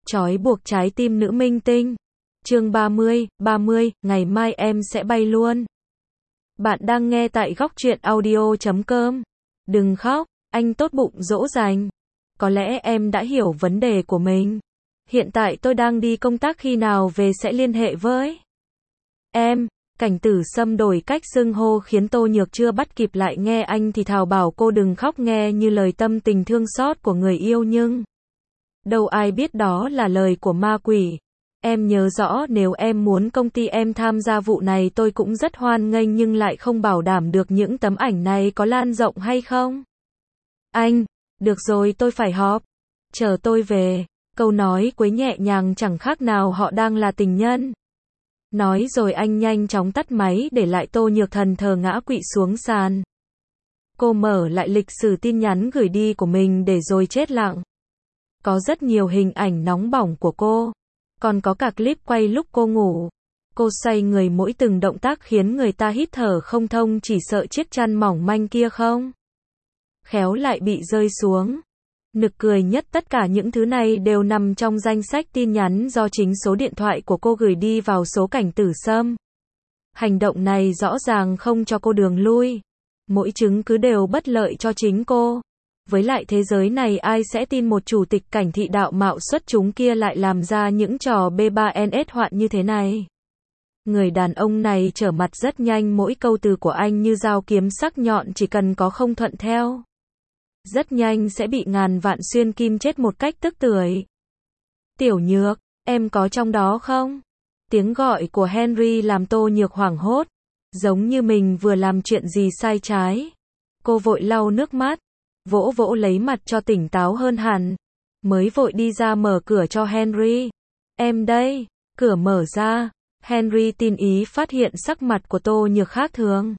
Trói buộc trái tim nữ minh tinh. Chương 30, ngày mai em sẽ bay luôn. Bạn đang nghe tại góc truyện audio.com. Đừng khóc, anh tốt bụng dỗ dành. Có lẽ em đã hiểu vấn đề của mình. Hiện tại tôi đang đi công tác, khi nào về sẽ liên hệ với em. Cảnh Tử Sâm đổi cách xưng hô khiến Tô Nhược chưa bắt kịp lại nghe anh thì thào bảo cô đừng khóc, nghe như lời tâm tình thương xót của người yêu nhưng đâu ai biết đó là lời của ma quỷ. Em nhớ rõ nếu em muốn công ty em tham gia vụ này tôi cũng rất hoan nghênh, nhưng lại không bảo đảm được những tấm ảnh này có lan rộng hay không. Anh, được rồi tôi phải họp. Chờ tôi về. Câu nói quấy nhẹ nhàng chẳng khác nào họ đang là tình nhân. Nói rồi anh nhanh chóng tắt máy để lại Tô Nhược thần thờ ngã quỵ xuống sàn. Cô mở lại lịch sử tin nhắn gửi đi của mình để rồi chết lặng. Có rất nhiều hình ảnh nóng bỏng của cô. Còn có cả clip quay lúc cô ngủ. Cô xoay người mỗi từng động tác khiến người ta hít thở không thông, chỉ sợ chiếc chăn mỏng manh kia không khéo lại bị rơi xuống. Nực cười nhất, tất cả những thứ này đều nằm trong danh sách tin nhắn do chính số điện thoại của cô gửi đi vào số Cảnh Tử Sâm. Hành động này rõ ràng không cho cô đường lui. Mỗi chứng cứ đều bất lợi cho chính cô. Với lại thế giới này ai sẽ tin một chủ tịch Cảnh thị đạo mạo xuất chúng kia lại làm ra những trò B3NS hoạn như thế này. Người đàn ông này trở mặt rất nhanh, mỗi câu từ của anh như dao kiếm sắc nhọn, chỉ cần có không thuận theo rất nhanh sẽ bị ngàn vạn xuyên kim chết một cách tức tưởi. Tiểu Nhược, em có trong đó không? Tiếng gọi của Henry làm Tô Nhược hoảng hốt, giống như mình vừa làm chuyện gì sai trái. Cô vội lau nước mắt, vỗ vỗ lấy mặt cho tỉnh táo hơn hẳn, mới vội đi ra mở cửa cho Henry. Em đây. Cửa mở ra, Henry tin ý phát hiện sắc mặt của Tô Nhược khác thường.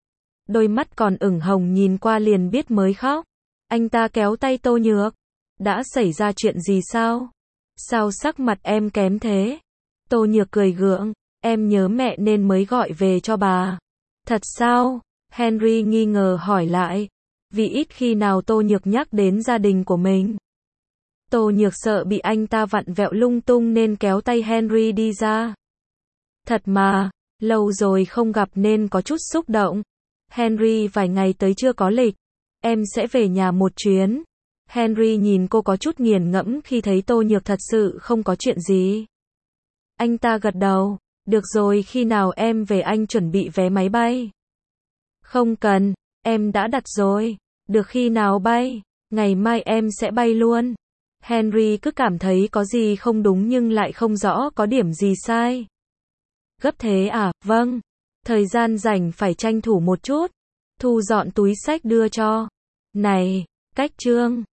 Đôi mắt còn ửng hồng, nhìn qua liền biết mới khóc. Anh ta kéo tay Tô Nhược. Đã xảy ra chuyện gì sao? Sao sắc mặt em kém thế? Tô Nhược cười gượng. Em nhớ mẹ nên mới gọi về cho bà. Thật sao? Henry nghi ngờ hỏi lại. Vì ít khi nào Tô Nhược nhắc đến gia đình của mình. Tô Nhược sợ bị anh ta vặn vẹo lung tung nên kéo tay Henry đi ra. Thật mà, lâu rồi không gặp nên có chút xúc động. Henry, vài ngày tới chưa có lịch. Em sẽ về nhà một chuyến. Henry nhìn cô có chút nghiền ngẫm khi thấy Tô Nhược thật sự không có chuyện gì. Anh ta gật đầu. Được rồi, khi nào em về anh chuẩn bị vé máy bay. Không cần, em đã đặt rồi. Được, khi nào bay? Ngày mai em sẽ bay luôn. Henry cứ cảm thấy có gì không đúng nhưng lại không rõ có điểm gì sai. Gấp thế à? Vâng. Thời gian rảnh phải tranh thủ một chút. Thu dọn túi xách đưa cho. Này, cách trương.